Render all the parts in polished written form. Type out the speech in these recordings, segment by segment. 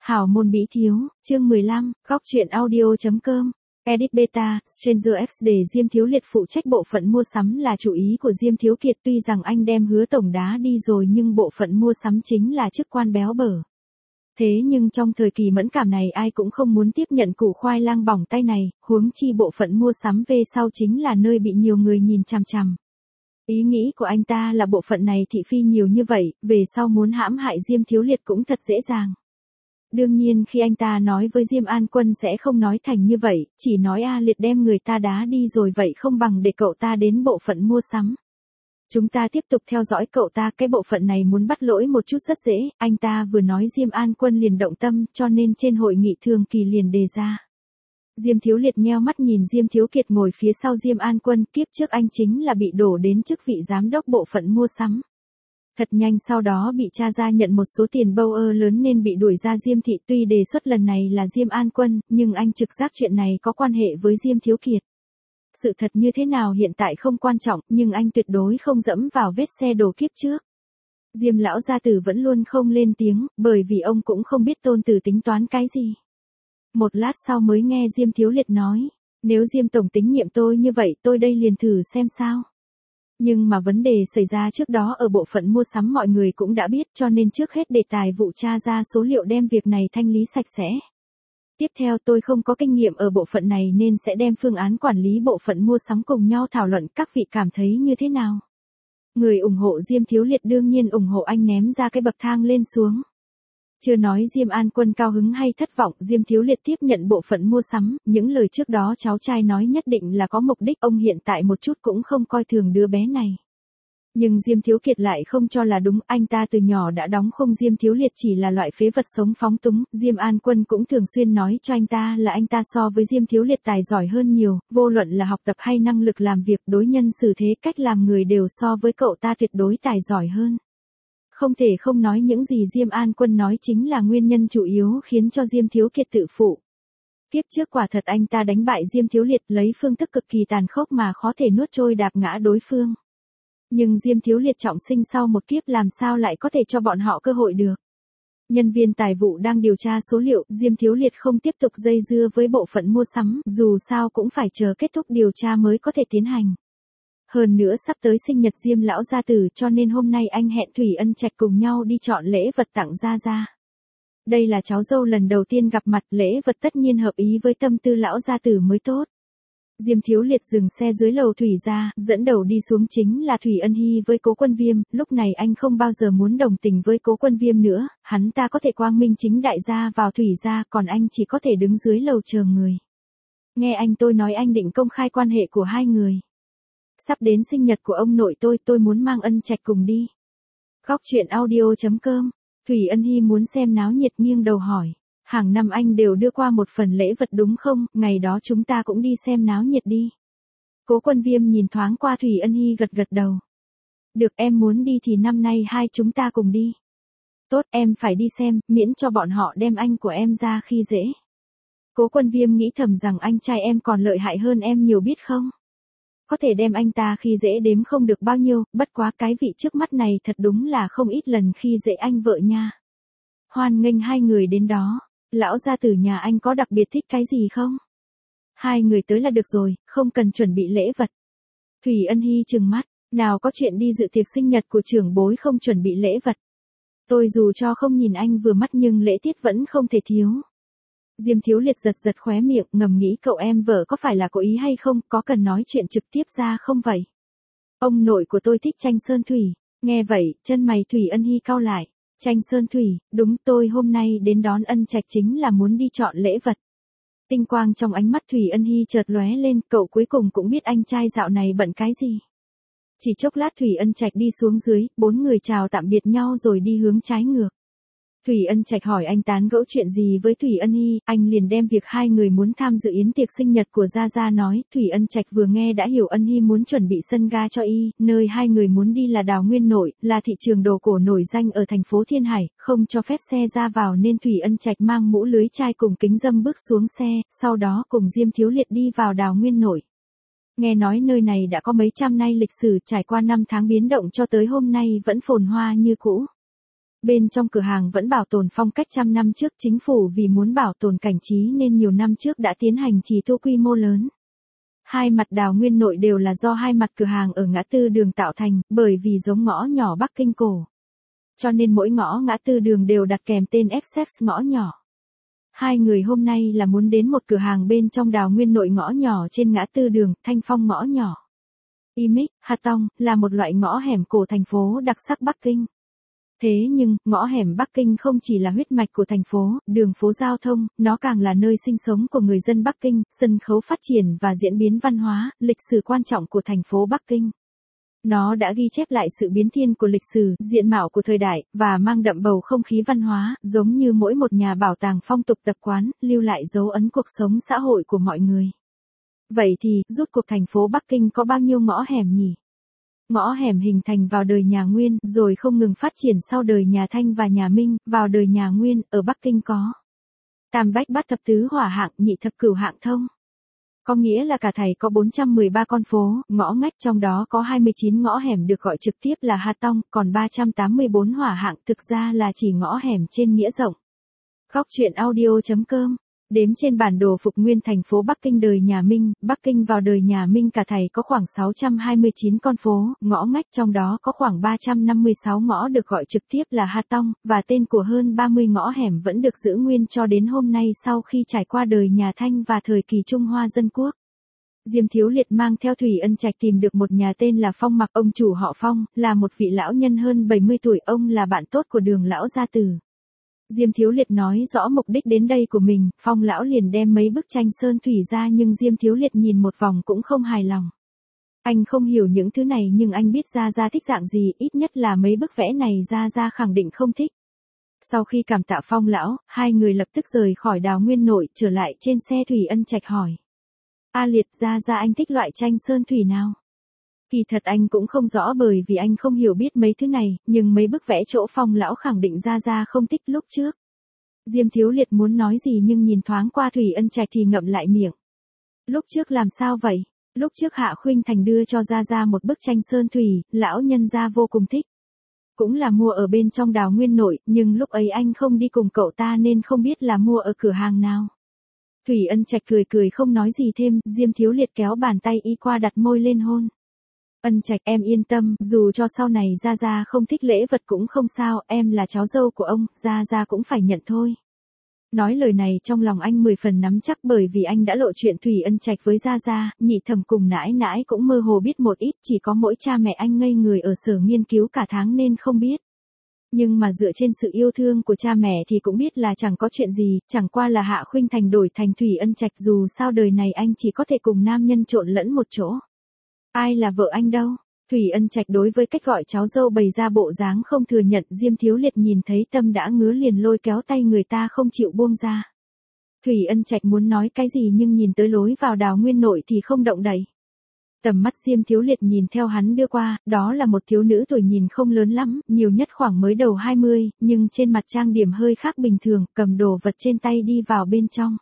Hảo môn bí thiếu, chương 15, góc truyện audio.com. Edit Beta, Stranger X để Diêm Thiếu Liệt phụ trách bộ phận mua sắm là chủ ý của Diêm Thiếu Kiệt, tuy rằng anh đem Hứa tổng đá đi rồi nhưng bộ phận mua sắm chính là chức quan béo bở. Thế nhưng trong thời kỳ mẫn cảm này ai cũng không muốn tiếp nhận củ khoai lang bỏng tay này, huống chi bộ phận mua sắm về sau chính là nơi bị nhiều người nhìn chằm chằm. Ý nghĩ của anh ta là bộ phận này thị phi nhiều như vậy, về sau muốn hãm hại Diêm Thiếu Liệt cũng thật dễ dàng. Đương nhiên khi anh ta nói với Diêm An Quân sẽ không nói thành như vậy, chỉ nói A Liệt đem người ta đá đi rồi vậy không bằng để cậu ta đến bộ phận mua sắm. Chúng ta tiếp tục theo dõi cậu ta, cái bộ phận này muốn bắt lỗi một chút rất dễ, anh ta vừa nói Diêm An Quân liền động tâm cho nên trên hội nghị thường kỳ liền đề ra. Diêm Thiếu Liệt nheo mắt nhìn Diêm Thiếu Kiệt ngồi phía sau Diêm An Quân, kiếp trước anh chính là bị đổ đến chức vị giám đốc bộ phận mua sắm. Thật nhanh sau đó bị cha ra nhận một số tiền bâu lớn nên bị đuổi ra Diêm thị, tuy đề xuất lần này là Diêm An Quân, nhưng anh trực giác chuyện này có quan hệ với Diêm Thiếu Kiệt. Sự thật như thế nào hiện tại không quan trọng, nhưng anh tuyệt đối không dẫm vào vết xe đổ kiếp trước. Diêm lão gia tử vẫn luôn không lên tiếng, bởi vì ông cũng không biết tôn tử tính toán cái gì. Một lát sau mới nghe Diêm Thiếu Liệt nói, nếu Diêm tổng tín nhiệm tôi như vậy tôi đây liền thử xem sao. Nhưng mà vấn đề xảy ra trước đó ở bộ phận mua sắm mọi người cũng đã biết, cho nên trước hết đề tài vụ tra ra số liệu đem việc này thanh lý sạch sẽ. Tiếp theo tôi không có kinh nghiệm ở bộ phận này nên sẽ đem phương án quản lý bộ phận mua sắm cùng nhau thảo luận, các vị cảm thấy như thế nào? Người ủng hộ Diêm Thiếu Liệt đương nhiên ủng hộ anh ném ra cái bậc thang lên xuống. Chưa nói Diêm An Quân cao hứng hay thất vọng, Diêm Thiếu Liệt tiếp nhận bộ phận mua sắm, những lời trước đó cháu trai nói nhất định là có mục đích, ông hiện tại một chút cũng không coi thường đứa bé này. Nhưng Diêm Thiếu Kiệt lại không cho là đúng, anh ta từ nhỏ đã đóng khung Diêm Thiếu Liệt chỉ là loại phế vật sống phóng túng, Diêm An Quân cũng thường xuyên nói cho anh ta là anh ta so với Diêm Thiếu Liệt tài giỏi hơn nhiều, vô luận là học tập hay năng lực làm việc, đối nhân xử thế, cách làm người đều so với cậu ta tuyệt đối tài giỏi hơn. Không thể không nói những gì Diêm An Quân nói chính là nguyên nhân chủ yếu khiến cho Diêm Thiếu Kiệt tự phụ. Tiếp trước quả thật anh ta đánh bại Diêm Thiếu Liệt lấy phương thức cực kỳ tàn khốc mà khó thể nuốt trôi đạp ngã đối phương. Nhưng Diêm Thiếu Liệt trọng sinh sau một kiếp làm sao lại có thể cho bọn họ cơ hội được. Nhân viên tài vụ đang điều tra số liệu, Diêm Thiếu Liệt không tiếp tục dây dưa với bộ phận mua sắm, dù sao cũng phải chờ kết thúc điều tra mới có thể tiến hành. Hơn nữa sắp tới sinh nhật Diêm lão gia tử cho nên hôm nay anh hẹn Thủy Ân Trạch cùng nhau đi chọn lễ vật tặng Gia Gia. Đây là cháu dâu lần đầu tiên gặp mặt, lễ vật tất nhiên hợp ý với tâm tư lão gia tử mới tốt. Diêm Thiếu Liệt dừng xe dưới lầu Thủy gia, dẫn đầu đi xuống chính là Thủy Ân Hy với Cố Quân Viêm, lúc này anh không bao giờ muốn đồng tình với Cố Quân Viêm nữa, hắn ta có thể quang minh chính đại gia vào Thủy gia, còn anh chỉ có thể đứng dưới lầu chờ người. Nghe anh tôi nói anh định công khai quan hệ của hai người. Sắp đến sinh nhật của ông nội tôi muốn mang Ân Trạch cùng đi. Góc truyện audio.com. Thủy Ân Hy muốn xem náo nhiệt nghiêng đầu hỏi. Hàng năm anh đều đưa qua một phần lễ vật đúng không, ngày đó chúng ta cũng đi xem náo nhiệt đi. Cố Quân Viêm nhìn thoáng qua Thủy Ân Hy gật gật đầu. Được, em muốn đi thì năm nay hai chúng ta cùng đi. Tốt, em phải đi xem, miễn cho bọn họ đem anh của em ra khi dễ. Cố Quân Viêm nghĩ thầm rằng anh trai em còn lợi hại hơn em nhiều biết không? Có thể đem anh ta khi dễ đếm không được bao nhiêu, bất quá cái vị trước mắt này thật đúng là không ít lần khi dễ anh vợ nha. Hoan nghênh hai người đến đó, lão gia tử nhà anh có đặc biệt thích cái gì không? Hai người tới là được rồi, không cần chuẩn bị lễ vật. Thủy Ân Hy trừng mắt, nào có chuyện đi dự tiệc sinh nhật của trưởng bối không chuẩn bị lễ vật. Tôi dù cho không nhìn anh vừa mắt nhưng lễ tiết vẫn không thể thiếu. Diêm Thiếu Liệt giật giật khóe miệng, ngầm nghĩ cậu em vợ có phải là cố ý hay không, có cần nói chuyện trực tiếp ra không vậy? Ông nội của tôi thích tranh sơn thủy. Nghe vậy, chân mày Thủy Ân Hy cau lại. Tranh sơn thủy, đúng, tôi hôm nay đến đón Ân Trạch chính là muốn đi chọn lễ vật. Tinh quang trong ánh mắt Thủy Ân Hy chợt lóe lên, cậu cuối cùng cũng biết anh trai dạo này bận cái gì. Chỉ chốc lát Thủy Ân Trạch đi xuống dưới, bốn người chào tạm biệt nhau rồi đi hướng trái ngược. Thủy Ân Trạch hỏi anh tán gẫu chuyện gì với Thủy Ân Hy, anh liền đem việc hai người muốn tham dự yến tiệc sinh nhật của Gia Gia nói, Thủy Ân Trạch vừa nghe đã hiểu Ân Hy muốn chuẩn bị sân ga cho y, nơi hai người muốn đi là Đào Nguyên Nội, là thị trường đồ cổ nổi danh ở thành phố Thiên Hải, không cho phép xe ra vào nên Thủy Ân Trạch mang mũ lưới chai cùng kính râm bước xuống xe, sau đó cùng Diêm Thiếu Liệt đi vào Đào Nguyên Nội. Nghe nói nơi này đã có mấy trăm năm lịch sử, trải qua năm tháng biến động cho tới hôm nay vẫn phồn hoa như cũ. Bên trong cửa hàng vẫn bảo tồn phong cách trăm năm trước, chính phủ vì muốn bảo tồn cảnh trí nên nhiều năm trước đã tiến hành trì tu quy mô lớn. Hai mặt đào nguyên nội đều là do hai mặt cửa hàng ở ngã tư đường tạo thành, bởi vì giống ngõ nhỏ Bắc Kinh cổ. Cho nên mỗi ngõ ngã tư đường đều đặt kèm tên Essex ngõ nhỏ. Hai người hôm nay là muốn đến một cửa hàng bên trong đào nguyên nội ngõ nhỏ trên ngã tư đường, Thanh Phong ngõ nhỏ. Image, Hatong, là một loại ngõ hẻm cổ thành phố đặc sắc Bắc Kinh. Thế nhưng, ngõ hẻm Bắc Kinh không chỉ là huyết mạch của thành phố, đường phố giao thông, nó càng là nơi sinh sống của người dân Bắc Kinh, sân khấu phát triển và diễn biến văn hóa, lịch sử quan trọng của thành phố Bắc Kinh. Nó đã ghi chép lại sự biến thiên của lịch sử, diện mạo của thời đại, và mang đậm bầu không khí văn hóa, giống như mỗi một nhà bảo tàng phong tục tập quán, lưu lại dấu ấn cuộc sống xã hội của mọi người. Vậy thì, rốt cuộc thành phố Bắc Kinh có bao nhiêu ngõ hẻm nhỉ? Ngõ hẻm hình thành vào đời nhà Nguyên, rồi không ngừng phát triển sau đời nhà Thanh và nhà Minh, vào đời nhà Nguyên, ở Bắc Kinh có tam bách bát thập tứ hỏa hạng, nhị thập cửu hạng thông. Có nghĩa là cả thảy có 413 con phố, ngõ ngách, trong đó có 29 ngõ hẻm được gọi trực tiếp là Hatong, còn 384 hỏa hạng thực ra là chỉ ngõ hẻm trên nghĩa rộng. Góc truyện audio.com. Đếm trên bản đồ phục nguyên thành phố Bắc Kinh đời nhà Minh, Bắc Kinh vào đời nhà Minh cả thảy có khoảng 629 con phố, ngõ ngách, trong đó có khoảng 356 ngõ được gọi trực tiếp là Hatong, và tên của hơn 30 ngõ hẻm vẫn được giữ nguyên cho đến hôm nay sau khi trải qua đời nhà Thanh và thời kỳ Trung Hoa Dân Quốc. Diêm Thiếu Liệt mang theo Thủy Ân Trạch tìm được một nhà tên là Phong Mặc, ông chủ họ Phong, là một vị lão nhân hơn 70 tuổi, ông là bạn tốt của Đường lão gia tử. Diêm Thiếu Liệt nói rõ mục đích đến đây của mình, Phong lão liền đem mấy bức tranh sơn thủy ra nhưng Diêm Thiếu Liệt nhìn một vòng cũng không hài lòng. Anh không hiểu những thứ này nhưng anh biết Gia Gia thích dạng gì, ít nhất là mấy bức vẽ này Gia Gia khẳng định không thích. Sau khi cảm tạ Phong lão, hai người lập tức rời khỏi đào nguyên nội, trở lại trên xe. Thủy Ân Trạch hỏi: A Liệt, Gia Gia anh thích loại tranh sơn thủy nào? Kỳ thật anh cũng không rõ bởi vì anh không hiểu biết mấy thứ này, nhưng mấy bức vẽ chỗ Phong lão khẳng định Gia Gia không thích lúc trước. Diêm Thiếu Liệt muốn nói gì nhưng nhìn thoáng qua Thủy Ân Trạch thì ngậm lại miệng. Lúc trước làm sao vậy? Lúc trước Hạ Khuynh Thành đưa cho Gia Gia một bức tranh sơn thủy, lão nhân gia vô cùng thích. Cũng là mua ở bên trong đào nguyên nội, nhưng lúc ấy anh không đi cùng cậu ta nên không biết là mua ở cửa hàng nào. Thủy Ân Trạch cười cười không nói gì thêm, Diêm Thiếu Liệt kéo bàn tay y qua đặt môi lên hôn. Ân Trạch, em yên tâm, dù cho sau này Gia Gia không thích lễ vật cũng không sao, em là cháu dâu của ông, Gia Gia cũng phải nhận thôi. Nói lời này trong lòng anh 10 phần nắm chắc bởi vì anh đã lộ chuyện Thủy Ân Trạch với Gia Gia, nhị thẩm cùng nãi nãi cũng mơ hồ biết một ít, chỉ có mỗi cha mẹ anh ngây người ở sở nghiên cứu cả tháng nên không biết. Nhưng mà dựa trên sự yêu thương của cha mẹ thì cũng biết là chẳng có chuyện gì, chẳng qua là Hạ Khuynh Thành đổi thành Thủy Ân Trạch, dù sao đời này anh chỉ có thể cùng nam nhân trộn lẫn một chỗ. Ai là vợ anh đâu? Thủy Ân Trạch đối với cách gọi cháu dâu bày ra bộ dáng không thừa nhận. Diêm Thiếu Liệt nhìn thấy tâm đã ngứa liền lôi kéo tay người ta không chịu buông ra. Thủy Ân Trạch muốn nói cái gì nhưng nhìn tới lối vào đào nguyên nội thì không động đậy. Tầm mắt Diêm Thiếu Liệt nhìn theo hắn đưa qua, đó là một thiếu nữ tuổi nhìn không lớn lắm, nhiều nhất khoảng mới đầu 20, nhưng trên mặt trang điểm hơi khác bình thường, cầm đồ vật trên tay đi vào bên trong.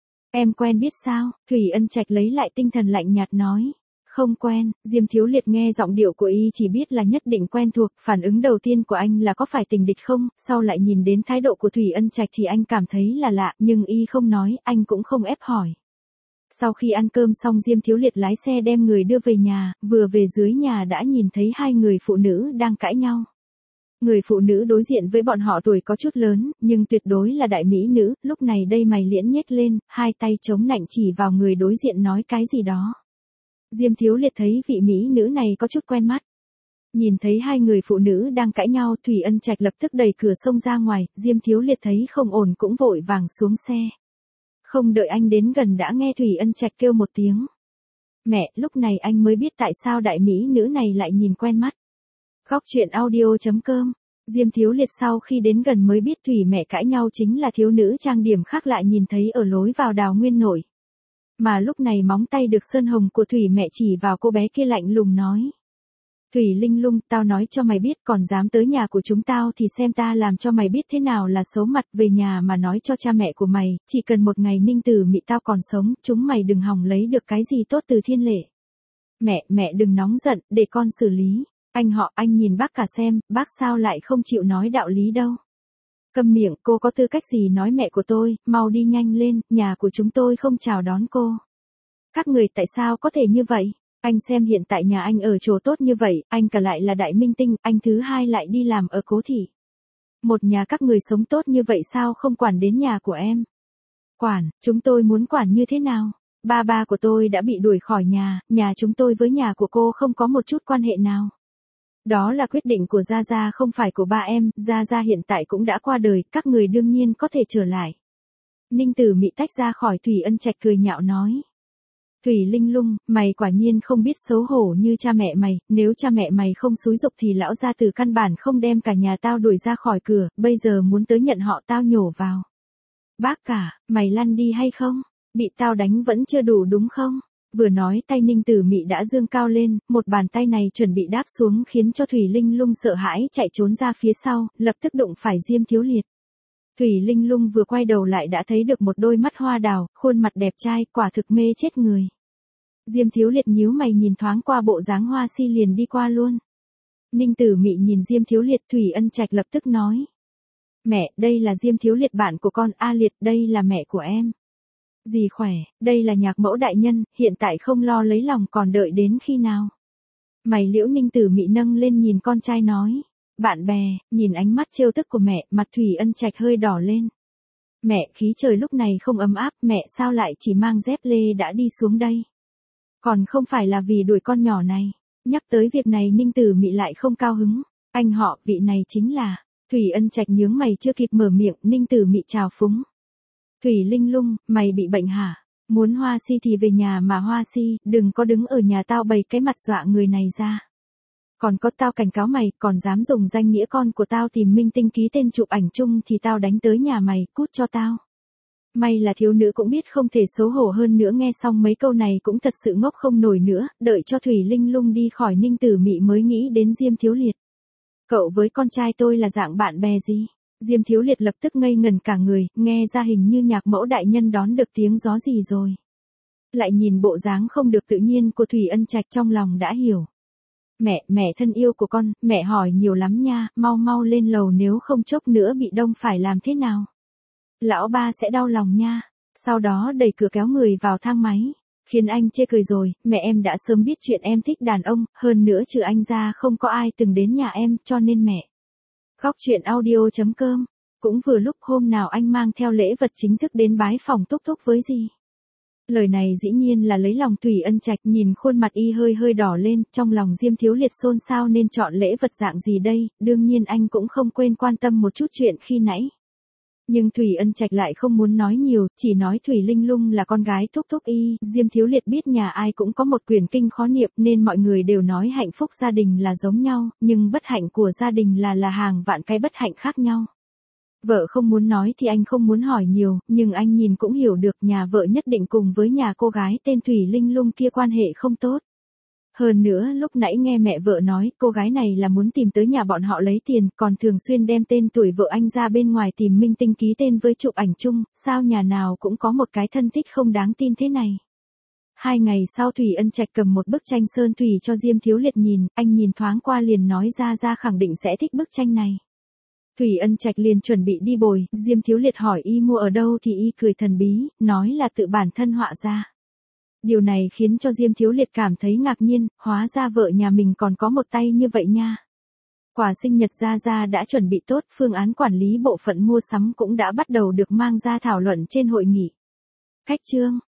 Em quen biết sao? Thủy Ân Trạch lấy lại tinh thần lạnh nhạt nói. Không quen. Diêm Thiếu Liệt nghe giọng điệu của y chỉ biết là nhất định quen thuộc, phản ứng đầu tiên của anh là có phải tình địch không, sau lại nhìn đến thái độ của Thủy Ân Trạch thì anh cảm thấy là lạ, nhưng y không nói, anh cũng không ép hỏi. Sau khi ăn cơm xong Diêm Thiếu Liệt lái xe đem người đưa về nhà, vừa về dưới nhà đã nhìn thấy hai người phụ nữ đang cãi nhau. Người phụ nữ đối diện với bọn họ tuổi có chút lớn, nhưng tuyệt đối là đại mỹ nữ, lúc này đây mày liễn nhếch lên, hai tay chống nạnh chỉ vào người đối diện nói cái gì đó. Diêm Thiếu Liệt thấy vị mỹ nữ này có chút quen mắt. Nhìn thấy hai người phụ nữ đang cãi nhau, Thủy Ân Trạch lập tức đẩy cửa xông ra ngoài, Diêm Thiếu Liệt thấy không ổn cũng vội vàng xuống xe. Không đợi anh đến gần đã nghe Thủy Ân Trạch kêu một tiếng. Mẹ, lúc này anh mới biết tại sao đại mỹ nữ này lại nhìn quen mắt. Góc truyện audio.com. Diêm Thiếu Liệt sau khi đến gần mới biết Thủy mẹ cãi nhau chính là thiếu nữ trang điểm khác lại nhìn thấy ở lối vào đào nguyên nội. Mà lúc này móng tay được sơn hồng của Thủy mẹ chỉ vào cô bé kia lạnh lùng nói. Thủy Linh Lung, tao nói cho mày biết còn dám tới nhà của chúng tao thì xem ta làm cho mày biết thế nào là xấu mặt, về nhà mà nói cho cha mẹ của mày, chỉ cần một ngày Ninh Tử Mị tao còn sống, chúng mày đừng hòng lấy được cái gì tốt từ Thiên Lệ. Mẹ đừng nóng giận, để con xử lý. Anh họ, anh nhìn bác cả xem, bác sao lại không chịu nói đạo lý đâu. Câm miệng, cô có tư cách gì nói mẹ của tôi, mau đi nhanh lên, nhà của chúng tôi không chào đón cô. Các người tại sao có thể như vậy? Anh xem hiện tại nhà anh ở chỗ tốt như vậy, anh cả lại là đại minh tinh, anh thứ hai lại đi làm ở Cố Thị. Một nhà các người sống tốt như vậy sao không quản đến nhà của em? Quản, chúng tôi muốn quản như thế nào? Ba của tôi đã bị đuổi khỏi nhà chúng tôi với nhà của cô không có một chút quan hệ nào. Đó là quyết định của Gia Gia không phải của ba em, Gia Gia hiện tại cũng đã qua đời, các người đương nhiên có thể trở lại. Ninh Tử Mị tách ra khỏi Thủy Ân Trạch cười nhạo nói. Thủy Linh Lung, mày quả nhiên không biết xấu hổ như cha mẹ mày, nếu cha mẹ mày không xúi giục thì lão gia tử căn bản không đem cả nhà tao đuổi ra khỏi cửa, bây giờ muốn tới nhận họ tao nhổ vào. Bác cả, mày lăn đi hay không? Bị tao đánh vẫn chưa đủ đúng không? Vừa nói tay Ninh Tử Mị đã dương cao lên, một bàn tay này chuẩn bị đáp xuống khiến cho Thủy Linh Lung sợ hãi chạy trốn ra phía sau, lập tức đụng phải Diêm Thiếu Liệt. Thủy Linh Lung vừa quay đầu lại đã thấy được một đôi mắt hoa đào, khuôn mặt đẹp trai, quả thực mê chết người. Diêm Thiếu Liệt nhíu mày nhìn thoáng qua bộ dáng hoa si liền đi qua luôn. Ninh Tử Mị nhìn Diêm Thiếu Liệt, Thủy Ân Trạch lập tức nói. Mẹ, đây là Diêm Thiếu Liệt bạn của con, A Liệt, đây là mẹ của em. Dì khỏe, đây là nhạc mẫu đại nhân, hiện tại không lo lấy lòng còn đợi đến khi nào. Mày Liễu Ninh Tử Mị nâng lên nhìn con trai nói. Bạn bè, nhìn ánh mắt trêu tức của mẹ, mặt Thủy Ân Trạch hơi đỏ lên. Mẹ, khí trời lúc này không ấm áp, mẹ sao lại chỉ mang dép lê đã đi xuống đây? Còn không phải là vì đuổi con nhỏ này. Nhắc tới việc này Ninh Tử Mị lại không cao hứng. Anh họ, vị này chính là. Thủy Ân Trạch nhướng mày chưa kịp mở miệng, Ninh Tử Mị chào phúng. Thủy Linh Lung, mày bị bệnh hả? Muốn hoa si thì về nhà mà hoa si, đừng có đứng ở nhà tao bày cái mặt dọa người này ra. Còn có tao cảnh cáo mày, còn dám dùng danh nghĩa con của tao tìm minh tinh ký tên chụp ảnh chung thì tao đánh tới nhà mày, cút cho tao. May là thiếu nữ cũng biết không thể xấu hổ hơn nữa, nghe xong mấy câu này cũng thật sự ngốc không nổi nữa, đợi cho Thủy Linh Lung đi khỏi Ninh Tử Mị mới nghĩ đến Diêm Thiếu Liệt. Cậu với con trai tôi là dạng bạn bè gì? Diêm Thiếu Liệt lập tức ngây ngần cả người, nghe ra hình như nhạc mẫu đại nhân đón được tiếng gió gì rồi. Lại nhìn bộ dáng không được tự nhiên của Thủy Ân Trạch trong lòng đã hiểu. Mẹ thân yêu của con, mẹ hỏi nhiều lắm nha, mau lên lầu nếu không chốc nữa bị đông phải làm thế nào? Lão ba sẽ đau lòng nha. Sau đó đẩy cửa kéo người vào thang máy. Khiến anh chê cười rồi, mẹ em đã sớm biết chuyện em thích đàn ông, hơn nữa trừ anh ra không có ai từng đến nhà em, cho nên mẹ. Góc truyện audio.com. Cũng vừa lúc hôm nào anh mang theo lễ vật chính thức đến bái phòng Túc Túc với gì. Lời này dĩ nhiên là lấy lòng Thủy Ân Trạch, nhìn khuôn mặt y hơi đỏ lên, trong lòng Diêm Thiếu Liệt xôn xao nên chọn lễ vật dạng gì đây, đương nhiên anh cũng không quên quan tâm một chút chuyện khi nãy. Nhưng Thủy Ân Trạch lại không muốn nói nhiều, chỉ nói Thủy Linh Lung là con gái Thúc Thúc y, Diêm Thiếu Liệt biết nhà ai cũng có một quyền kinh khó niệm nên mọi người đều nói hạnh phúc gia đình là giống nhau, nhưng bất hạnh của gia đình là hàng vạn cái bất hạnh khác nhau. Vợ không muốn nói thì anh không muốn hỏi nhiều, nhưng anh nhìn cũng hiểu được nhà vợ nhất định cùng với nhà cô gái tên Thủy Linh Lung kia quan hệ không tốt. Hơn nữa lúc nãy nghe mẹ vợ nói cô gái này là muốn tìm tới nhà bọn họ lấy tiền, còn thường xuyên đem tên tuổi vợ anh ra bên ngoài tìm minh tinh ký tên với chụp ảnh chung, sao nhà nào cũng có một cái thân thích không đáng tin thế này. 2 ngày sau Thủy Ân Trạch cầm một bức tranh sơn thủy cho Diêm Thiếu Liệt nhìn, anh nhìn thoáng qua liền nói ra khẳng định sẽ thích bức tranh này. Thủy Ân Trạch liền chuẩn bị đi bồi, Diêm Thiếu Liệt hỏi y mua ở đâu thì y cười thần bí, nói là tự bản thân họa ra. Điều này khiến cho Diêm Thiếu Liệt cảm thấy ngạc nhiên, hóa ra vợ nhà mình còn có một tay như vậy nha. Quà sinh nhật Gia đã chuẩn bị tốt, phương án quản lý bộ phận mua sắm cũng đã bắt đầu được mang ra thảo luận trên hội nghị. Khách trương,